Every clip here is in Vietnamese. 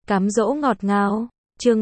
Cám dỗ ngọt ngào. Chương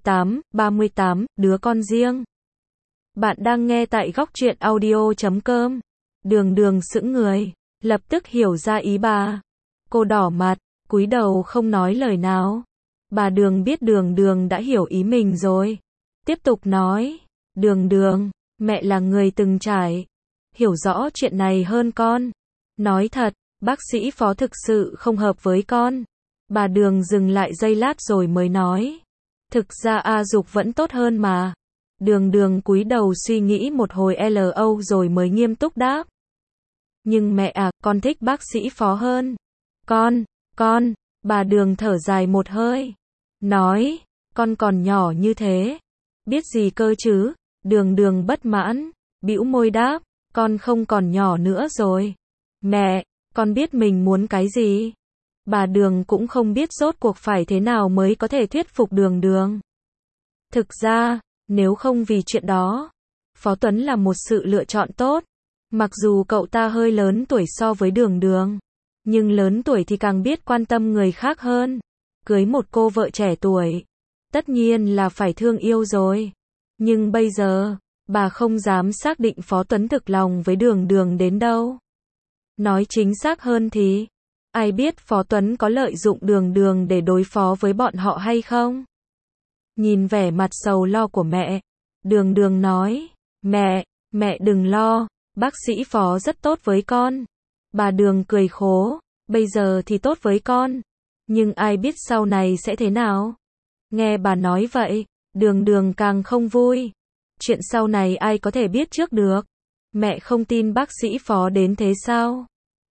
38, đứa con riêng. Bạn đang nghe tại góc truyện audio.com. Đường Đường sững người, lập tức hiểu ra ý bà. Cô đỏ mặt, cúi đầu không nói lời nào. Bà Đường biết Đường Đường đã hiểu ý mình rồi. Tiếp tục nói, Đường Đường, mẹ là người từng trải, hiểu rõ chuyện này hơn con. Nói thật, bác sĩ Phó thực sự không hợp với con. Bà Đường dừng lại giây lát rồi mới nói. Thực ra A Dục vẫn tốt hơn mà. Đường Đường cúi đầu suy nghĩ một hồi lâu rồi mới nghiêm túc đáp. Nhưng mẹ à, con thích bác sĩ Phó hơn. Con, bà Đường thở dài một hơi. Nói, con còn nhỏ như thế. Biết gì cơ chứ? Đường Đường bất mãn, bĩu môi đáp, con không còn nhỏ nữa rồi. Mẹ, con biết mình muốn cái gì? Bà Đường cũng không biết rốt cuộc phải thế nào mới có thể thuyết phục Đường Đường. Thực ra, nếu không vì chuyện đó, Phó Tuấn là một sự lựa chọn tốt. Mặc dù cậu ta hơi lớn tuổi so với Đường Đường, nhưng lớn tuổi thì càng biết quan tâm người khác hơn. Cưới một cô vợ trẻ tuổi, tất nhiên là phải thương yêu rồi. Nhưng bây giờ, bà không dám xác định Phó Tuấn thực lòng với Đường Đường đến đâu. Nói chính xác hơn thì, ai biết Phó Tuấn có lợi dụng Đường Đường để đối phó với bọn họ hay không? Nhìn vẻ mặt sầu lo của mẹ, Đường Đường nói, mẹ đừng lo, bác sĩ Phó rất tốt với con. Bà Đường cười khổ, bây giờ thì tốt với con, nhưng ai biết sau này sẽ thế nào? Nghe bà nói vậy, Đường Đường càng không vui. Chuyện sau này ai có thể biết trước được? Mẹ không tin bác sĩ Phó đến thế sao?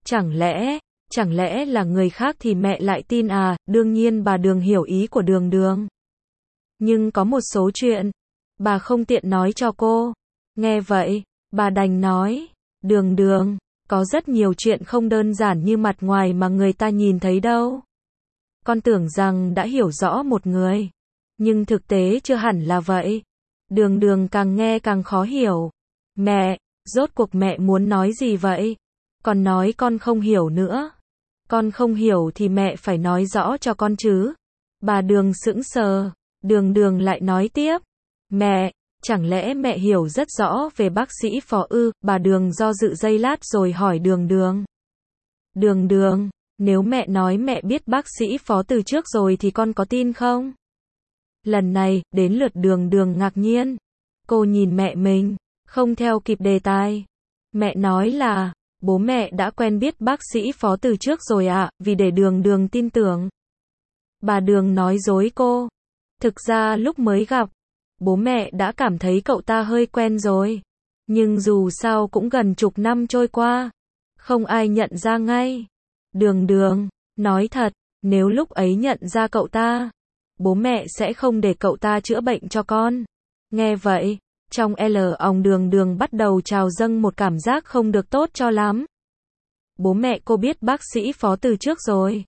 Chẳng lẽ là người khác thì mẹ lại tin à? Đương nhiên bà Đường hiểu ý của Đường Đường. Nhưng có một số chuyện, bà không tiện nói cho cô. Nghe vậy, bà đành nói, Đường Đường, có rất nhiều chuyện không đơn giản như mặt ngoài mà người ta nhìn thấy đâu. Con tưởng rằng đã hiểu rõ một người, nhưng thực tế chưa hẳn là vậy. Đường Đường càng nghe càng khó hiểu. Mẹ, rốt cuộc mẹ muốn nói gì vậy? Con nói con không hiểu nữa. Con không hiểu thì mẹ phải nói rõ cho con chứ. Bà Đường sững sờ. Đường Đường lại nói tiếp. Mẹ, chẳng lẽ mẹ hiểu rất rõ về bác sĩ Phó ư? Bà Đường do dự giây lát rồi hỏi Đường Đường. Đường Đường, nếu mẹ nói mẹ biết bác sĩ Phó từ trước rồi thì con có tin không? Lần này, đến lượt Đường Đường ngạc nhiên. Cô nhìn mẹ mình, không theo kịp đề tài. Mẹ nói là, bố mẹ đã quen biết bác sĩ Phó từ trước rồi ạ, vì để Đường Đường tin tưởng. Bà Đường nói dối cô. Thực ra lúc mới gặp, bố mẹ đã cảm thấy cậu ta hơi quen rồi. Nhưng dù sao cũng gần chục năm trôi qua, không ai nhận ra ngay. Đường Đường, nói thật, nếu lúc ấy nhận ra cậu ta, bố mẹ sẽ không để cậu ta chữa bệnh cho con. Nghe vậy, trong lòng Đường Đường bắt đầu trào dâng một cảm giác không được tốt cho lắm. Bố mẹ cô biết bác sĩ Phó từ trước rồi.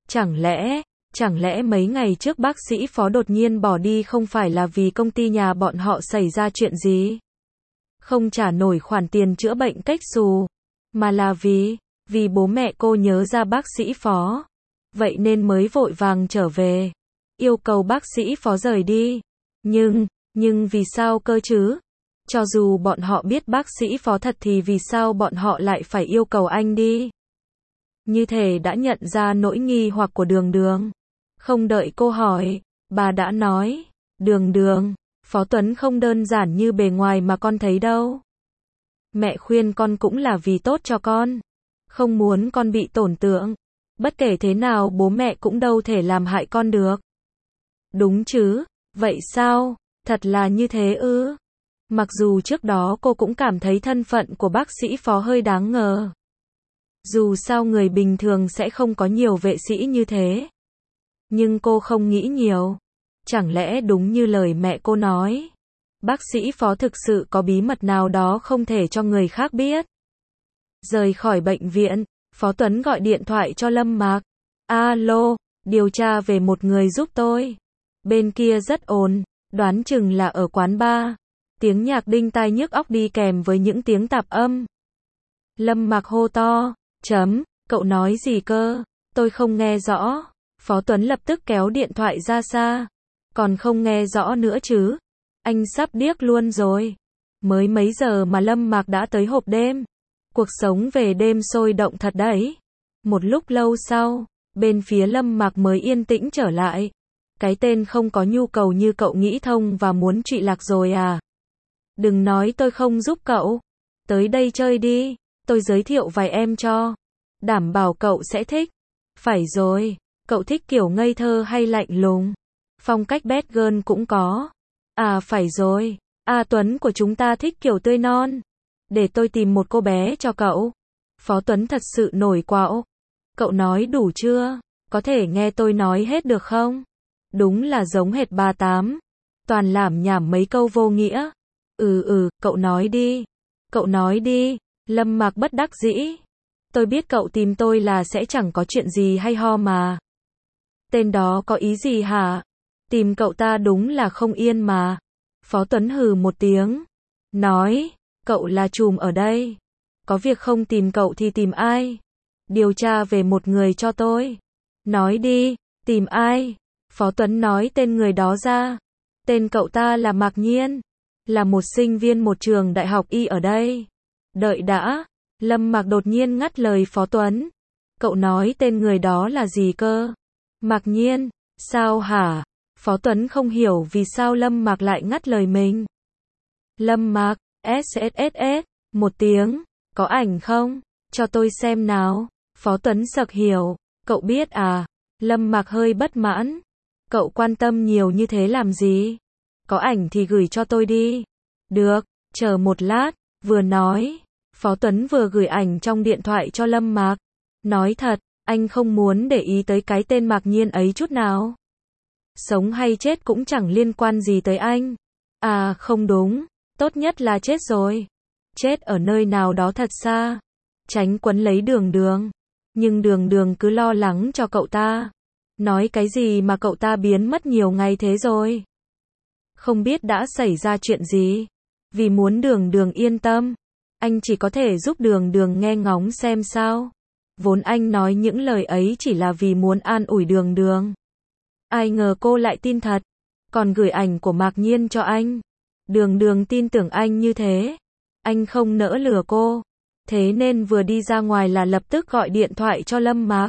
Chẳng lẽ mấy ngày trước bác sĩ Phó đột nhiên bỏ đi không phải là vì công ty nhà bọn họ xảy ra chuyện gì? Không trả nổi khoản tiền chữa bệnh cách xù, mà là vì bố mẹ cô nhớ ra bác sĩ Phó. Vậy nên mới vội vàng trở về, yêu cầu bác sĩ Phó rời đi. Nhưng vì sao cơ chứ? Cho dù bọn họ biết bác sĩ Phó thật thì vì sao bọn họ lại phải yêu cầu anh đi? Như thể đã nhận ra nỗi nghi hoặc của Đường Đường. Không đợi cô hỏi, bà đã nói, Đường Đường, Phó Tuấn không đơn giản như bề ngoài mà con thấy đâu. Mẹ khuyên con cũng là vì tốt cho con, không muốn con bị tổn thương. Bất kể thế nào bố mẹ cũng đâu thể làm hại con được. Đúng chứ? Vậy sao? Thật là như thế ư? Mặc dù trước đó cô cũng cảm thấy thân phận của bác sĩ Phó hơi đáng ngờ. Dù sao người bình thường sẽ không có nhiều vệ sĩ như thế. Nhưng cô không nghĩ nhiều. Chẳng lẽ đúng như lời mẹ cô nói, bác sĩ Phó thực sự có bí mật nào đó không thể cho người khác biết? Rời khỏi bệnh viện, Phó Tuấn gọi điện thoại cho Lâm Mạc. Alo, điều tra về một người giúp tôi. Bên kia rất ồn, đoán chừng là ở quán bar. Tiếng nhạc đinh tai nhức óc đi kèm với những tiếng tạp âm. Lâm Mạc hô to, cậu nói gì cơ? Tôi không nghe rõ. Phó Tuấn lập tức kéo điện thoại ra xa. Còn không nghe rõ nữa chứ? Anh sắp điếc luôn rồi. Mới mấy giờ mà Lâm Mạc đã tới hộp đêm. Cuộc sống về đêm sôi động thật đấy. Một lúc lâu sau, bên phía Lâm Mạc mới yên tĩnh trở lại. Cái tên không có nhu cầu như cậu nghĩ thông và muốn trụy lạc rồi à? Đừng nói tôi không giúp cậu. Tới đây chơi đi, tôi giới thiệu vài em cho. Đảm bảo cậu sẽ thích. Phải rồi, cậu thích kiểu ngây thơ hay lạnh lùng? Phong cách bad girl cũng có. À phải rồi, Tuấn của chúng ta thích kiểu tươi non. Để tôi tìm một cô bé cho cậu. Phó Tuấn thật sự nổi quạo. Cậu nói đủ chưa? Có thể nghe tôi nói hết được không? Đúng là giống hệt bà Tám. Toàn lảm nhảm mấy câu vô nghĩa. Cậu nói đi. Cậu nói đi. Lâm Mạc bất đắc dĩ. Tôi biết cậu tìm tôi là sẽ chẳng có chuyện gì hay ho mà. Tên đó có ý gì hả? Tìm cậu ta đúng là không yên mà. Phó Tuấn hừ một tiếng. Nói, cậu là trùm ở đây. Có việc không tìm cậu thì tìm ai? Điều tra về một người cho tôi. Nói đi, tìm ai? Phó Tuấn nói tên người đó ra. Tên cậu ta là Mạc Nhiên. Là một sinh viên một trường đại học y ở đây. Đợi đã. Lâm Mạc đột nhiên ngắt lời Phó Tuấn. Cậu nói tên người đó là gì cơ? Mạc Nhiên. Sao hả? Phó Tuấn không hiểu vì sao Lâm Mạc lại ngắt lời mình. Lâm Mạc, SSSS, một tiếng. Có ảnh không? Cho tôi xem nào. Phó Tuấn sực hiểu. Cậu biết à? Lâm Mạc hơi bất mãn. Cậu quan tâm nhiều như thế làm gì? Có ảnh thì gửi cho tôi đi. Được, chờ một lát. Vừa nói, Phó Tuấn vừa gửi ảnh trong điện thoại cho Lâm Mạc. Nói thật, anh không muốn để ý tới cái tên Mạc Nhiên ấy chút nào. Sống hay chết cũng chẳng liên quan gì tới anh. À không đúng, tốt nhất là chết rồi. Chết ở nơi nào đó thật xa. Tránh quấn lấy Đường Đường. Nhưng Đường Đường cứ lo lắng cho cậu ta. Nói cái gì mà cậu ta biến mất nhiều ngày thế rồi? Không biết đã xảy ra chuyện gì. Vì muốn Đường Đường yên tâm, anh chỉ có thể giúp Đường Đường nghe ngóng xem sao. Vốn anh nói những lời ấy chỉ là vì muốn an ủi Đường Đường. Ai ngờ cô lại tin thật, còn gửi ảnh của Mạc Nhiên cho anh. Đường Đường tin tưởng anh như thế. Anh không nỡ lừa cô. Thế nên vừa đi ra ngoài là lập tức gọi điện thoại cho Lâm Mạc.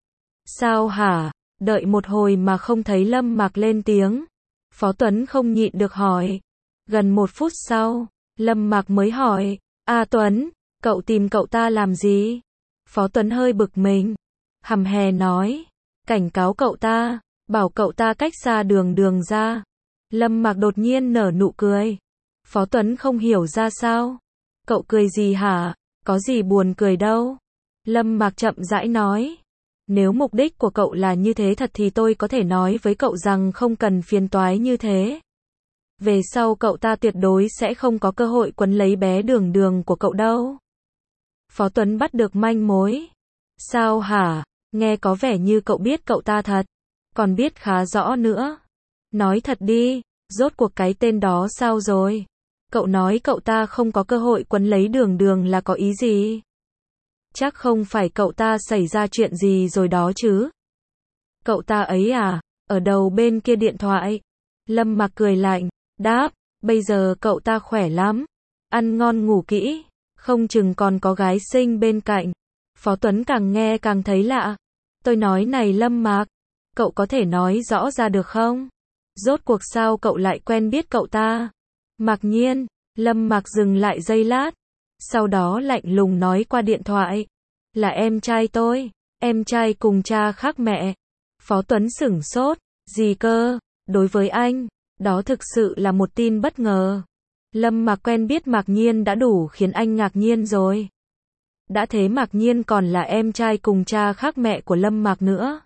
Sao hả? Đợi một hồi mà không thấy Lâm Mạc lên tiếng. Phó Tuấn không nhịn được hỏi. Gần 1 phút sau, Lâm Mạc mới hỏi. Tuấn, cậu tìm cậu ta làm gì? Phó Tuấn hơi bực mình. Hầm hè nói. Cảnh cáo cậu ta. Bảo cậu ta cách xa Đường Đường ra. Lâm Mạc đột nhiên nở nụ cười. Phó Tuấn không hiểu ra sao. Cậu cười gì hả? Có gì buồn cười đâu. Lâm Mạc chậm rãi nói. Nếu mục đích của cậu là như thế thật thì tôi có thể nói với cậu rằng không cần phiền toái như thế. Về sau cậu ta tuyệt đối sẽ không có cơ hội quấn lấy bé Đường Đường của cậu đâu. Phó Tuấn bắt được manh mối. Sao hả? Nghe có vẻ như cậu biết cậu ta thật. Còn biết khá rõ nữa. Nói thật đi, rốt cuộc cái tên đó sao rồi? Cậu nói cậu ta không có cơ hội quấn lấy Đường Đường là có ý gì? Chắc không phải cậu ta xảy ra chuyện gì rồi đó chứ? Cậu ta ấy à? Ở đầu bên kia điện thoại. Lâm Mạc cười lạnh, đáp, bây giờ cậu ta khỏe lắm. Ăn ngon ngủ kỹ, không chừng còn có gái xinh bên cạnh. Phó Tuấn càng nghe càng thấy lạ. Tôi nói này Lâm Mạc, cậu có thể nói rõ ra được không? Rốt cuộc sao cậu lại quen biết cậu ta? Mạc Nhiên. Lâm Mạc dừng lại giây lát. Sau đó lạnh lùng nói qua điện thoại. Là em trai tôi. Em trai cùng cha khác mẹ. Phó Tuấn sửng sốt. Gì cơ? Đối với anh, đó thực sự là một tin bất ngờ. Lâm Mạc quen biết Mạc Nhiên đã đủ khiến anh ngạc nhiên rồi. Đã thế Mạc Nhiên còn là em trai cùng cha khác mẹ của Lâm Mạc nữa.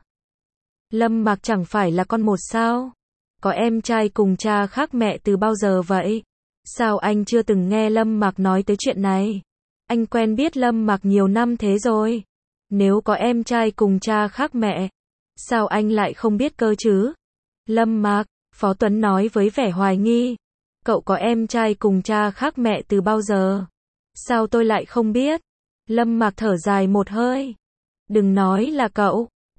Lâm Mạc chẳng phải là con một sao? Có em trai cùng cha khác mẹ từ bao giờ vậy? Sao anh chưa từng nghe Lâm Mạc nói tới chuyện này? Anh quen biết Lâm Mạc nhiều năm thế rồi. Nếu có em trai cùng cha khác mẹ, sao anh lại không biết cơ chứ? Lâm Mạc, Phó Tuấn nói với vẻ hoài nghi. Cậu có em trai cùng cha khác mẹ từ bao giờ? Sao tôi lại không biết? Lâm Mạc thở dài một hơi. Đừng nói là cậu,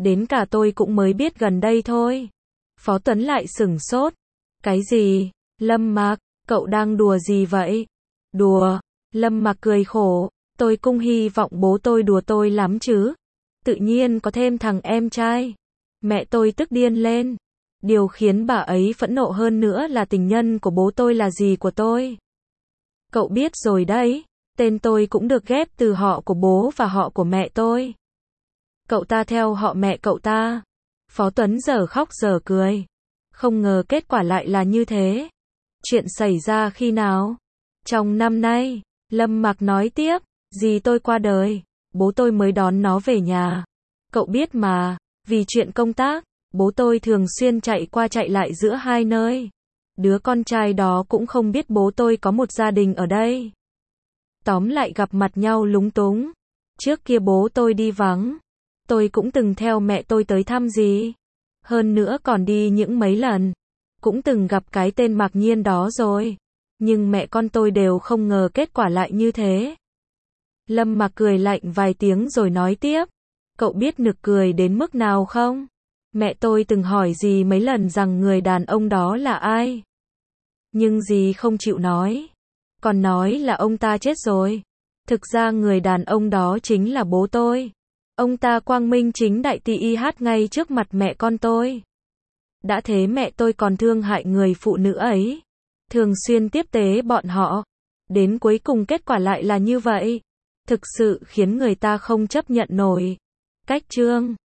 Đến cả tôi cũng mới biết gần đây thôi. Phó Tuấn lại sửng sốt. Cái gì? Lâm Mạc, cậu đang đùa gì vậy? Đùa? Lâm Mạc cười khổ. Tôi cũng hy vọng bố tôi đùa tôi lắm chứ. Tự nhiên có thêm thằng em trai. Mẹ tôi tức điên lên. Điều khiến bà ấy phẫn nộ hơn nữa là tình nhân của bố tôi là dì của tôi. Cậu biết rồi đấy, tên tôi cũng được ghép từ họ của bố và họ của mẹ tôi. Cậu ta theo họ mẹ cậu ta. Phó Tuấn giờ khóc giờ cười. Không ngờ kết quả lại là như thế. Chuyện xảy ra khi nào? Trong năm nay, Lâm Mạc nói tiếp, dì tôi qua đời, bố tôi mới đón nó về nhà. Cậu biết mà, vì chuyện công tác, bố tôi thường xuyên chạy qua chạy lại giữa hai nơi. Đứa con trai đó cũng không biết bố tôi có một gia đình ở đây. Tóm lại gặp mặt nhau lúng túng. Trước kia bố tôi đi vắng. Tôi cũng từng theo mẹ tôi tới thăm dì. Hơn nữa còn đi những mấy lần. Cũng từng gặp cái tên Mạc Nhiên đó rồi. Nhưng mẹ con tôi đều không ngờ kết quả lại như thế. Lâm Mạc cười lạnh vài tiếng rồi nói tiếp. Cậu biết nực cười đến mức nào không? Mẹ tôi từng hỏi dì mấy lần rằng người đàn ông đó là ai. Nhưng dì không chịu nói. Còn nói là ông ta chết rồi. Thực ra người đàn ông đó chính là bố tôi. Ông ta quang minh chính đại ti hát ngay trước mặt mẹ con tôi. Đã thế mẹ tôi còn thương hại người phụ nữ ấy. Thường xuyên tiếp tế bọn họ. Đến cuối cùng kết quả lại là như vậy. Thực sự khiến người ta không chấp nhận nổi. Cách chương